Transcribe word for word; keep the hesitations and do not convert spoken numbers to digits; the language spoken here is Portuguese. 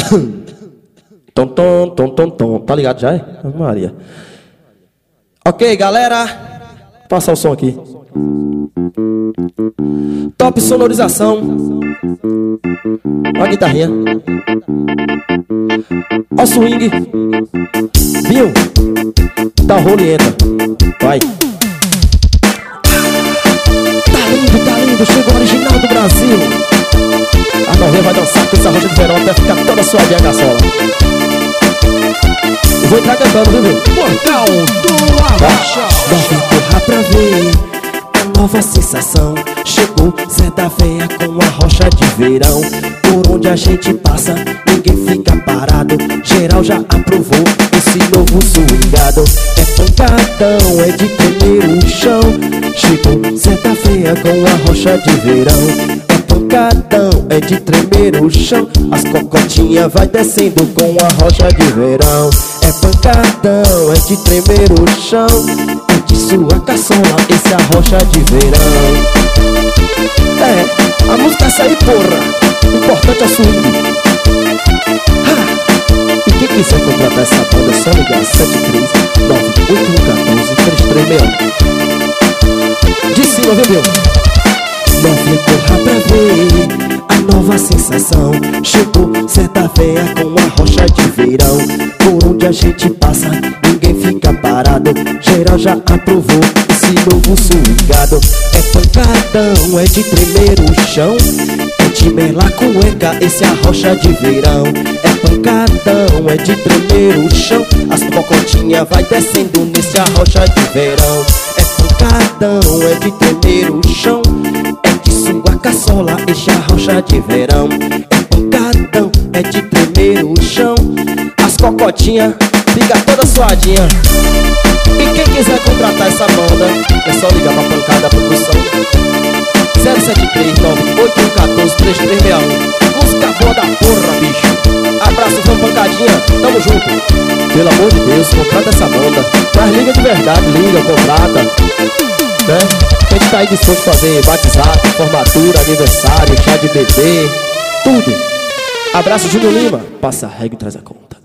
Tom, tom, tom, tom, tom. Tá ligado já, é? Maria. Ok, galera. Vou passar o som aqui. Top sonorização. Ó a guitarrinha. Ó o swing. Viu? Tá rolienta. Vai. Tá lindo, tá lindo. Chegou o original do Brasil. A novinha vai dançar com essa rocha de verão até ficar toda suadinha na sola. Eu vou entrar cantando, viu, viu? Portal do Arrocha. Deve empurrar pra ver a nova sensação. Chegou Zé da Véia com a rocha de verão. Por onde a gente passa, ninguém fica parado. Geral já aprovou esse novo swingado. É pancadão, é de tremer o chão. Chegou Zé da Véia com a rocha de verão. É pancadão, é de tremer o chão. As cocotinhas vai descendo com a rocha de verão. É pancadão, é de tremer o chão. É de sua caçola, esse é a rocha de verão. É, a música é essa aí, porra. O importante é o swing. Ha! E quem quiser contratar essa banda é só ligar sete três nove oito um um quatro três três seis um. De cima, viu, meu? Novinha, corra pra ver a nova sensação. Chegou Zé da Véia com a rocha de verão. Por onde a gente passa, ninguém fica parado. Geral já aprovou esse novo swingado. É pancadão, é de tremer o chão. É de melar cueca, esse é a rocha de verão. É pancadão, é de tremer o chão. As cocotinhas vai descendo nesse a rocha de verão. É pancadão, é de tremer o chão. Sua caçola, enche a rocha de verão. É pancadão, é de tremer o chão. As cocotinhas fica toda suadinha. E quem quiser contratar essa banda é só ligar pra Pancada Produção zero sete três nove oito um quatro três três seis um. Música boa da porra, bicho. Abraço, João Pancadinha, tamo junto. Pelo amor de Deus, contrata essa banda. Mas liga de verdade, liga, contrata, né? A gente tá aí disposto a fazer batizado, formatura, aniversário, chá de bebê, tudo. Abraço, Júnior Lima. Passa a regra e traz a conta.